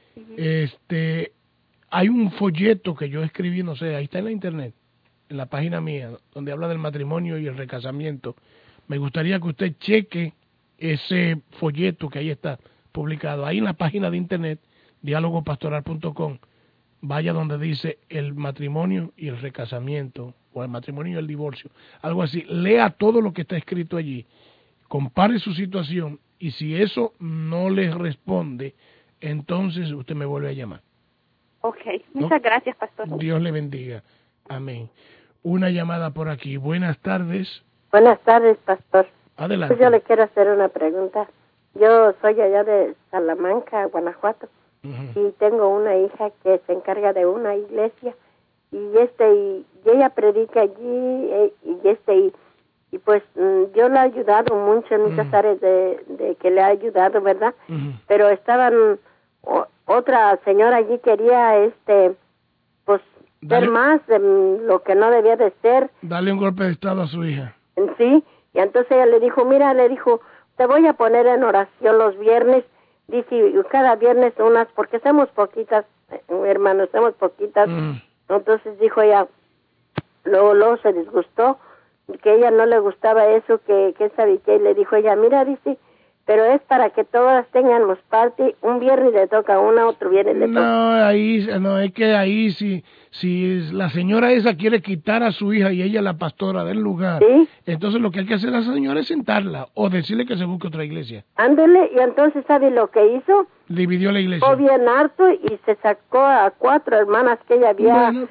hay un folleto que yo escribí, no sé, ahí está en la internet, en la página mía, donde habla del matrimonio y el recasamiento. Me gustaría que usted cheque ese folleto que ahí está publicado. Ahí en la página de internet, dialogopastoral.com, vaya donde dice el matrimonio y el recasamiento, o el matrimonio y el divorcio, algo así. Lea todo lo que está escrito allí, compare su situación, y si eso no le responde, entonces usted me vuelve a llamar. Ok, muchas gracias, pastor. Dios le bendiga. Amén. Una llamada por aquí. Buenas tardes. Buenas tardes, pastor. Adelante. Pues yo le quiero hacer una pregunta. Yo soy allá de Salamanca, Guanajuato, y tengo una hija que se encarga de una iglesia, y ella predica allí, y pues yo le he ayudado mucho en muchas áreas de que le ha ayudado, ¿verdad? Pero otra señora allí quería pues ser más de lo que no debía de ser. Darle un golpe de estado a su hija. Sí, y entonces ella le dijo, te voy a poner en oración los viernes, dice, cada viernes unas, porque somos poquitas, hermanos, somos poquitas. Entonces dijo ella, luego se disgustó, que ella no le gustaba eso, que sabe qué, y le dijo ella, dice, pero es para que todas tengamos parte, un viernes le toca a una, otro viernes le toca. Es que ahí si la señora esa quiere quitar a su hija y ella la pastora del lugar, ¿sí? Entonces lo que hay que hacer a la señora es sentarla o decirle que se busque otra iglesia. Ándele, y entonces ¿sabe lo que hizo? Dividió la iglesia. Fue bien harto y se sacó a 4 hermanas que ella había. Bueno,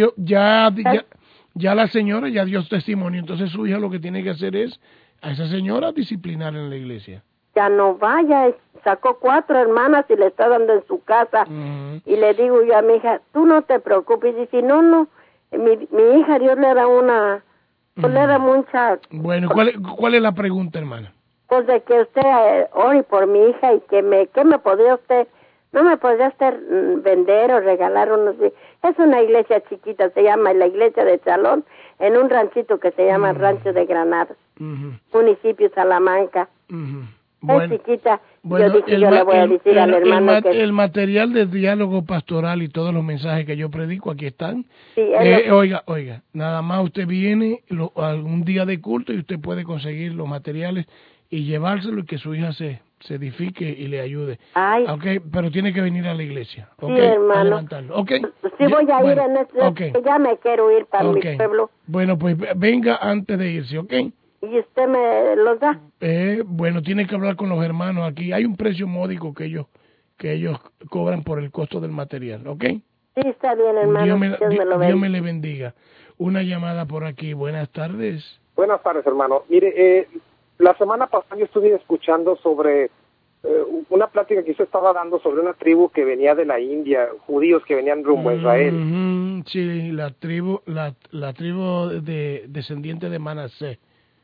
ya la señora ya dio testimonio, entonces su hija lo que tiene que hacer es a esa señora disciplinar en la iglesia. Ya no vaya, sacó 4 hermanas y le está dando en su casa. Y le digo yo a mi hija, tú no te preocupes. Y si no, mi hija, Dios le da le da mucha. Bueno, ¿cuál es la pregunta, hermana? Pues de que usted ore por mi hija y ¿qué me podría usted, no me podría usted vender o regalar unos? Es una iglesia chiquita, se llama la iglesia de Chalón, en un ranchito que se llama Rancho de Granados, municipio Salamanca. Bueno, es chiquita. Yo dije, yo le voy a decir al hermano el material de diálogo pastoral y todos los mensajes que yo predico aquí están. Sí, oiga, nada más usted viene algún día de culto y usted puede conseguir los materiales y llevárselo y que su hija se edifique y le ayude. Okay, pero tiene que venir a la iglesia. Okay, sí, hermano. A levantarlo. Okay. Sí, voy a ir en este, ya me quiero ir para mi pueblo. Bueno, pues venga antes de irse, ¿ok? ¿Y usted me los da? Bueno, tiene que hablar con los hermanos aquí. Hay un precio módico que ellos cobran por el costo del material, ¿ok? Sí, está bien, hermano. Dios me le bendiga. Una llamada por aquí. Buenas tardes. Buenas tardes, hermano. Mire, la semana pasada yo estuve escuchando sobre una plática que usted estaba dando sobre una tribu que venía de la India, judíos que venían rumbo a Israel. Sí, la tribu descendiente de Manasés.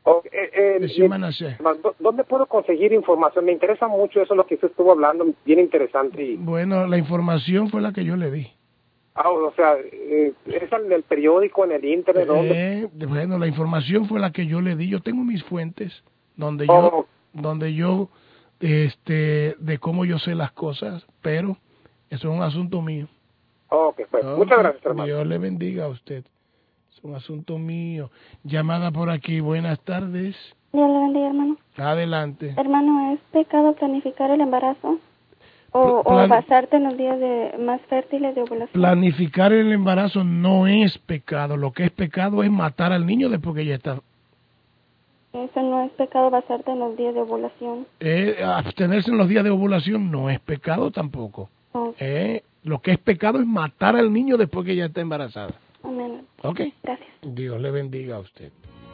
¿Dónde puedo conseguir información? Me interesa mucho eso, lo que usted estuvo hablando, bien interesante. Bueno, la información fue la que yo le di. O sea, ¿es en el periódico, en el internet? ¿Dónde? Bueno, la información fue la que yo le di. Yo tengo mis fuentes donde yo de cómo yo sé las cosas, pero eso es un asunto mío. Muchas gracias, hermano. Dios le bendiga a usted. Es un asunto mío. Llamada por aquí. Buenas tardes. Dios le bendiga, hermano. Adelante. Hermano, ¿es pecado planificar el embarazo? ¿O basarte en los días más fértiles de ovulación? Planificar el embarazo no es pecado. Lo que es pecado es matar al niño después que ya está. Eso no es pecado, basarte en los días de ovulación. Abstenerse en los días de ovulación no es pecado tampoco. Okay. Lo que es pecado es matar al niño después que ya está embarazada. Amén. Ok. Gracias. Dios le bendiga a usted.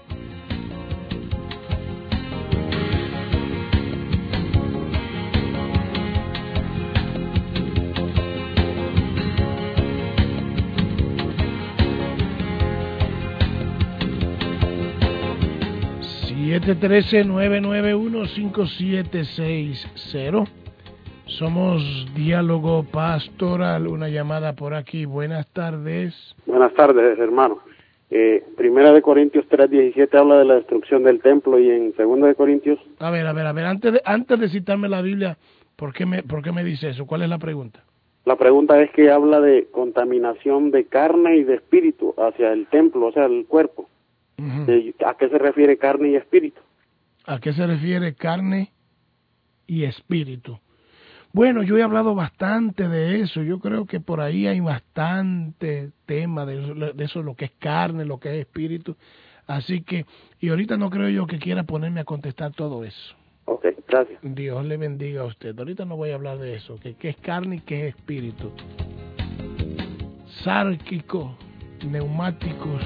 Siete 991-5760. Somos Diálogo Pastoral. Una llamada por aquí. Buenas tardes. Buenas tardes, hermano. Primera de Corintios 3:17 habla de la destrucción del templo, y en Segunda de Corintios... A ver. Antes de citarme la Biblia, ¿por qué me dice eso? ¿Cuál es la pregunta? La pregunta es que habla de contaminación de carne y de espíritu hacia el templo, o sea, el cuerpo. ¿A qué se refiere carne y espíritu? ¿A qué se refiere carne y espíritu? Bueno, yo he hablado bastante de eso. Yo creo que por ahí hay bastante tema de eso, lo que es carne, lo que es espíritu. Así que, y ahorita no creo yo que quiera ponerme a contestar todo eso. Ok, gracias. Dios le bendiga a usted. Ahorita no voy a hablar de eso, que qué es carne y qué es espíritu. Sárquico, neumáticos.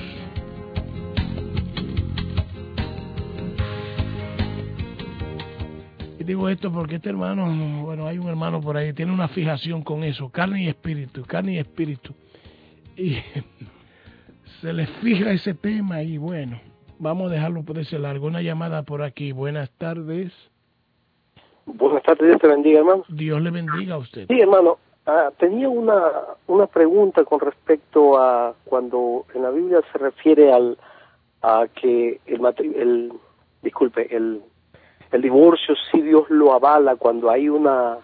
Digo esto porque este hermano, bueno, hay un hermano por ahí, tiene una fijación con eso, carne y espíritu. Y se le fija ese tema y bueno, vamos a dejarlo por ese largo. Una llamada por aquí. Buenas tardes. Buenas tardes, Dios te bendiga, hermano. Dios le bendiga a usted. Sí, hermano, tenía una pregunta con respecto a cuando en la Biblia se refiere a que el divorcio, si Dios lo avala cuando hay una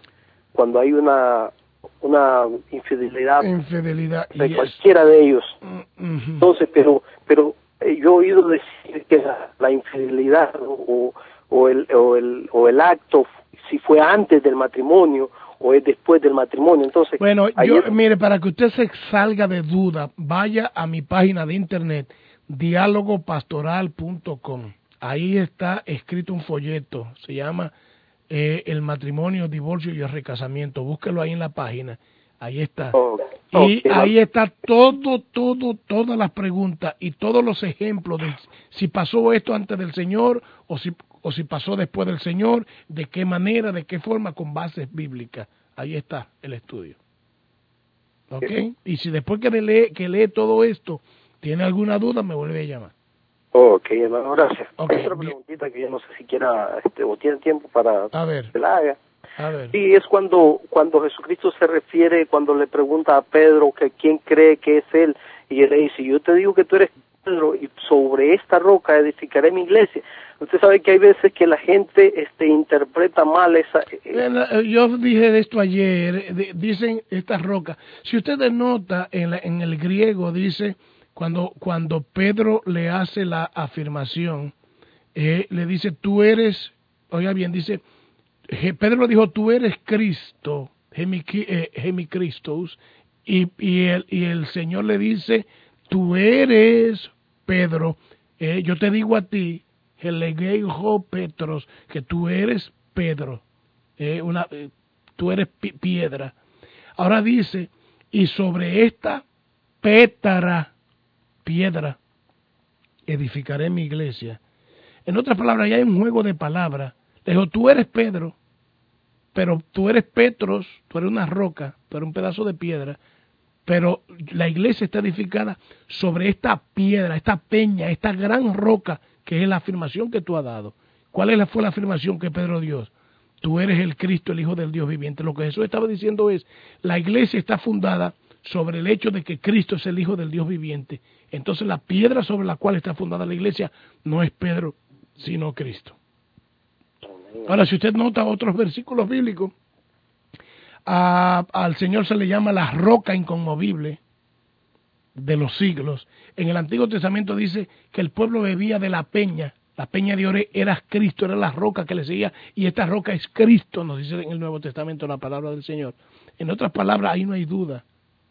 infidelidad de cualquiera de ellos. Entonces, pero yo he oído decir que la infidelidad o el acto, si fue antes del matrimonio o es después del matrimonio. Entonces, bueno, mire, para que usted se salga de duda, vaya a mi página de internet, dialogopastoral.com. Ahí está escrito un folleto, se llama El matrimonio, divorcio y el recasamiento. Búsquelo ahí en la página, ahí está. Y ahí está todas las preguntas y todos los ejemplos de si pasó esto antes del Señor o si pasó después del Señor, de qué manera, de qué forma, con bases bíblicas. Ahí está el estudio. ¿Ok? Y si después que lee todo esto tiene alguna duda, me vuelve a llamar. Ok, hermano, gracias. Otra preguntita que yo no sé si quiera o tiene tiempo para que la haga. A ver. Sí, es cuando Jesucristo se refiere, cuando le pregunta a Pedro que quién cree que es él, y él le dice, yo te digo que tú eres Pedro, y sobre esta roca edificaré mi iglesia. Usted sabe que hay veces que la gente interpreta mal esa... Yo dije de esto ayer, dicen estas rocas. Si usted nota, en el griego dice... Cuando Pedro le hace la afirmación, le dice, tú eres, oiga bien, dice, Pedro le dijo, tú eres Cristo, Hemicristos, y el Señor le dice, tú eres Pedro, yo te digo a ti, Helegeijo Petros, que tú eres Pedro, tú eres piedra. Ahora dice, y sobre esta piedra edificaré mi iglesia. En otras palabras, ya hay un juego de palabras. Le dijo, tú eres Pedro, pero tú eres Petros, tú eres una roca, tú eres un pedazo de piedra, pero la iglesia está edificada sobre esta piedra, esta peña, esta gran roca, que es la afirmación que tú has dado. ¿Cuál fue la afirmación que Pedro dio? Tú eres el Cristo, el Hijo del Dios viviente. Lo que Jesús estaba diciendo es, la iglesia está fundada sobre el hecho de que Cristo es el Hijo del Dios viviente, entonces la piedra sobre la cual está fundada la iglesia no es Pedro, sino Cristo. Ahora, si usted nota otros versículos bíblicos, al Señor se le llama la roca inconmovible de los siglos. En el Antiguo Testamento dice que el pueblo bebía de la peña de Oré era Cristo, era la roca que le seguía, y esta roca es Cristo, nos dice en el Nuevo Testamento la palabra del Señor. En otras palabras, ahí no hay duda.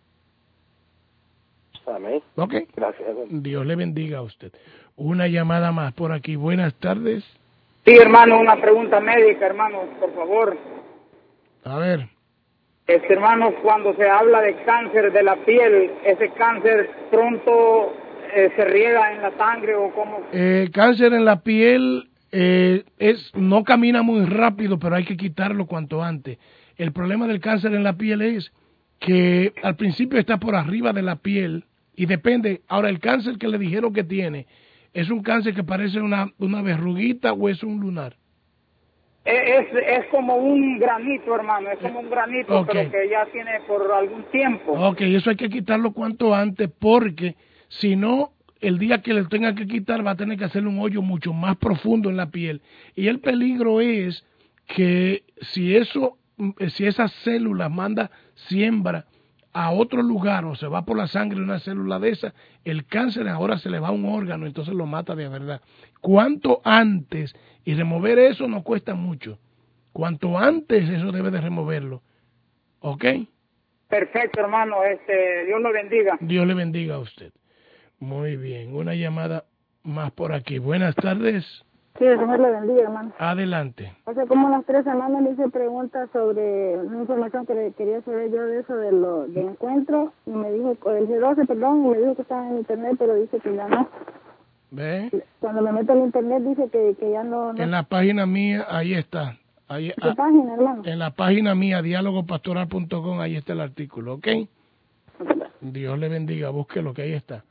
Amén. ¿Ok? Gracias. Dios le bendiga a usted. Una llamada más por aquí. Buenas tardes. Sí, hermano, una pregunta médica, hermano, por favor. A ver. Hermano, cuando se habla de cáncer de la piel, ¿ese cáncer pronto se riega en la sangre o cómo? Cáncer en la piel no camina muy rápido, pero hay que quitarlo cuanto antes. El problema del cáncer en la piel es que al principio está por arriba de la piel y depende. Ahora, el cáncer que le dijeron que tiene, ¿es un cáncer que parece una verruguita o es un lunar? Es como un granito, hermano, es como un granito, okay, pero que ya tiene por algún tiempo. Ok, eso hay que quitarlo cuanto antes, porque si no, el día que le tenga que quitar va a tener que hacerle un hoyo mucho más profundo en la piel. Y el peligro es que si esas células manda siembra a otro lugar o se va por la sangre una célula de esa, el cáncer ahora se le va a un órgano, entonces lo mata de verdad. Cuanto antes, y remover eso no cuesta mucho, cuanto antes eso debe de removerlo. ¿Ok? Perfecto, hermano, Dios lo bendiga. Dios le bendiga a usted. Muy bien, una llamada más por aquí. Buenas tardes. Sí, el Señor le bendiga, hermano. Adelante. O sea, como las 3 semanas le hice preguntas sobre una información que quería saber yo de eso, del encuentro, y me dijo, el G12, perdón, y me dijo que estaba en internet, pero dice que ya no. ¿Ve? Cuando me meto en internet dice que ya no. En la página mía, ahí está. ¿Qué página, hermano? En la página mía, dialogopastoral.com, ahí está el artículo, ¿ok? Dios le bendiga, búsquelo, que ahí está.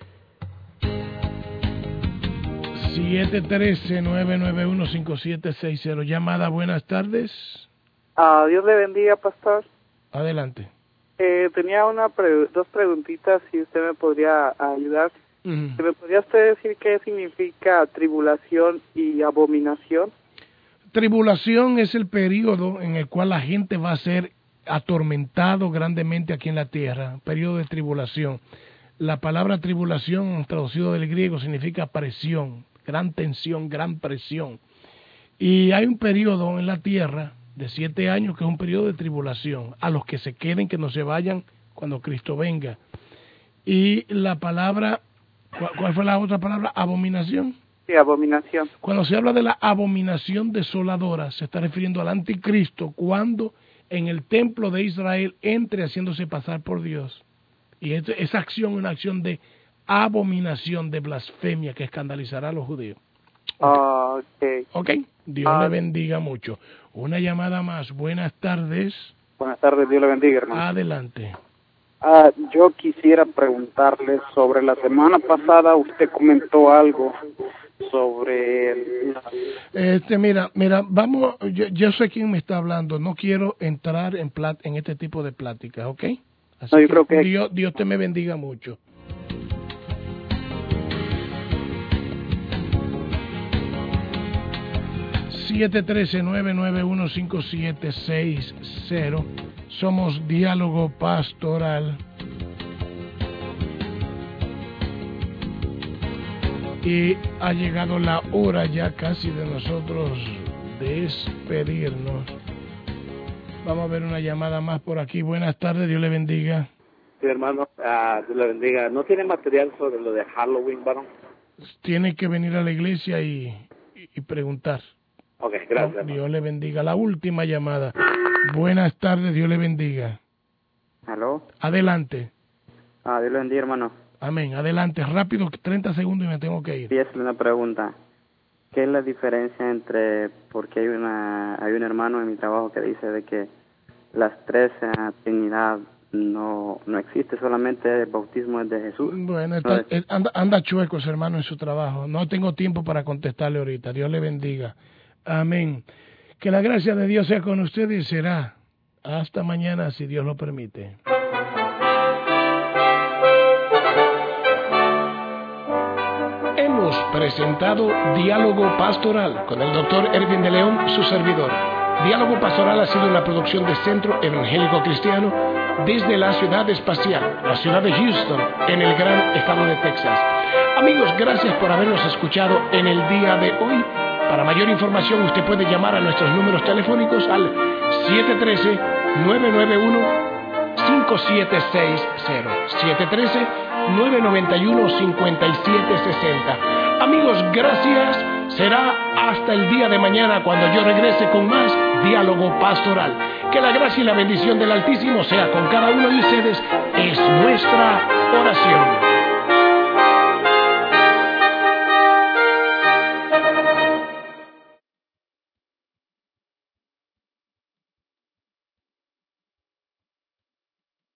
713-991-5760. Llamada, buenas tardes. Dios le bendiga, pastor. Adelante. Tenía dos preguntitas, si usted me podría ayudar. ¿Me podría usted decir qué significa tribulación y abominación? Tribulación es el periodo en el cual la gente va a ser atormentado grandemente aquí en la tierra, periodo de tribulación. La palabra tribulación, traducido del griego, significa presión, gran tensión, gran presión. Y hay un periodo en la tierra de 7 años que es un periodo de tribulación, a los que se queden, que no se vayan cuando Cristo venga. Y la palabra, ¿cuál fue la otra palabra? Abominación. Sí, abominación. Cuando se habla de la abominación desoladora, se está refiriendo al anticristo cuando en el templo de Israel entre haciéndose pasar por Dios. Y esa acción es una acción de abominación, de blasfemia que escandalizará a los judíos. Ok. Dios le bendiga mucho. Una llamada más. Buenas tardes. Buenas tardes, Dios le bendiga, hermano. Adelante. Yo quisiera preguntarle sobre la semana pasada, usted comentó algo sobre... Mira, vamos, yo sé quién me está hablando, no quiero entrar en este tipo de pláticas, ¿ok? Así no, yo creo que... Dios te me bendiga mucho. ...713-991-5760... Somos Diálogo Pastoral. Y ha llegado la hora ya casi de nosotros despedirnos. Vamos a ver una llamada más por aquí. Buenas tardes, Dios le bendiga. Sí, hermano, Dios le bendiga. ¿No tiene material sobre lo de Halloween, varón? Tiene que venir a la iglesia y preguntar. Ok, gracias. Dios le bendiga. La última llamada. Buenas tardes, Dios le bendiga. ¿Aló? Adelante. Dios le bendiga, hermano. Amén. Adelante, rápido, 30 segundos y me tengo que ir. Sí, es una pregunta. ¿Qué es la diferencia entre, porque hay un hermano en mi trabajo que dice de que las tres Trinidad no existe, solamente el bautismo es de Jesús? Bueno, anda chueco ese hermano en su trabajo. No tengo tiempo para contestarle ahorita. Dios le bendiga. Amén. Que la gracia de Dios sea con ustedes y será hasta mañana si Dios lo permite. hemos presentado Diálogo Pastoral con el Dr. Erwin de León, su servidor. Diálogo Pastoral ha sido una producción de Centro Evangélico Cristiano desde la ciudad espacial, la ciudad de Houston, en el gran estado de Texas. Amigos, gracias por habernos escuchado en el día de hoy. Para mayor información, usted puede llamar a nuestros números telefónicos al 713-991-5760, 713-991-5760. Amigos, gracias. Será hasta el día de mañana cuando yo regrese con más Diálogo Pastoral. Que la gracia y la bendición del Altísimo sea con cada uno de ustedes. Es nuestra oración.